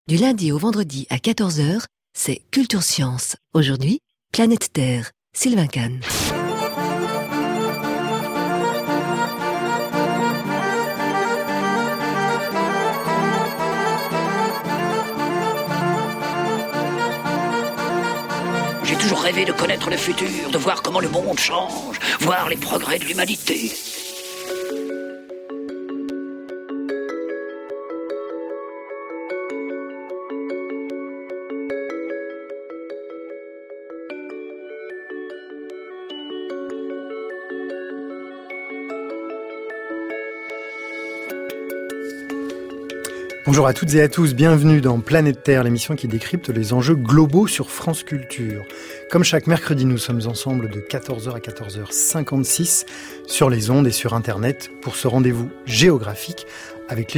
Du lundi au vendredi à 14h, c'est Culture Science. Aujourd'hui, Planète Terre, Sylvain Kahn. J'ai toujours rêvé de connaître le futur, de voir comment le monde change, voir les progrès de l'humanité. Bonjour à toutes et à tous, bienvenue dans Planète Terre, l'émission qui décrypte les enjeux globaux sur France Culture. Comme chaque mercredi, nous sommes ensemble de 14h à 14h56 sur les ondes et sur Internet pour ce rendez-vous géographique avec les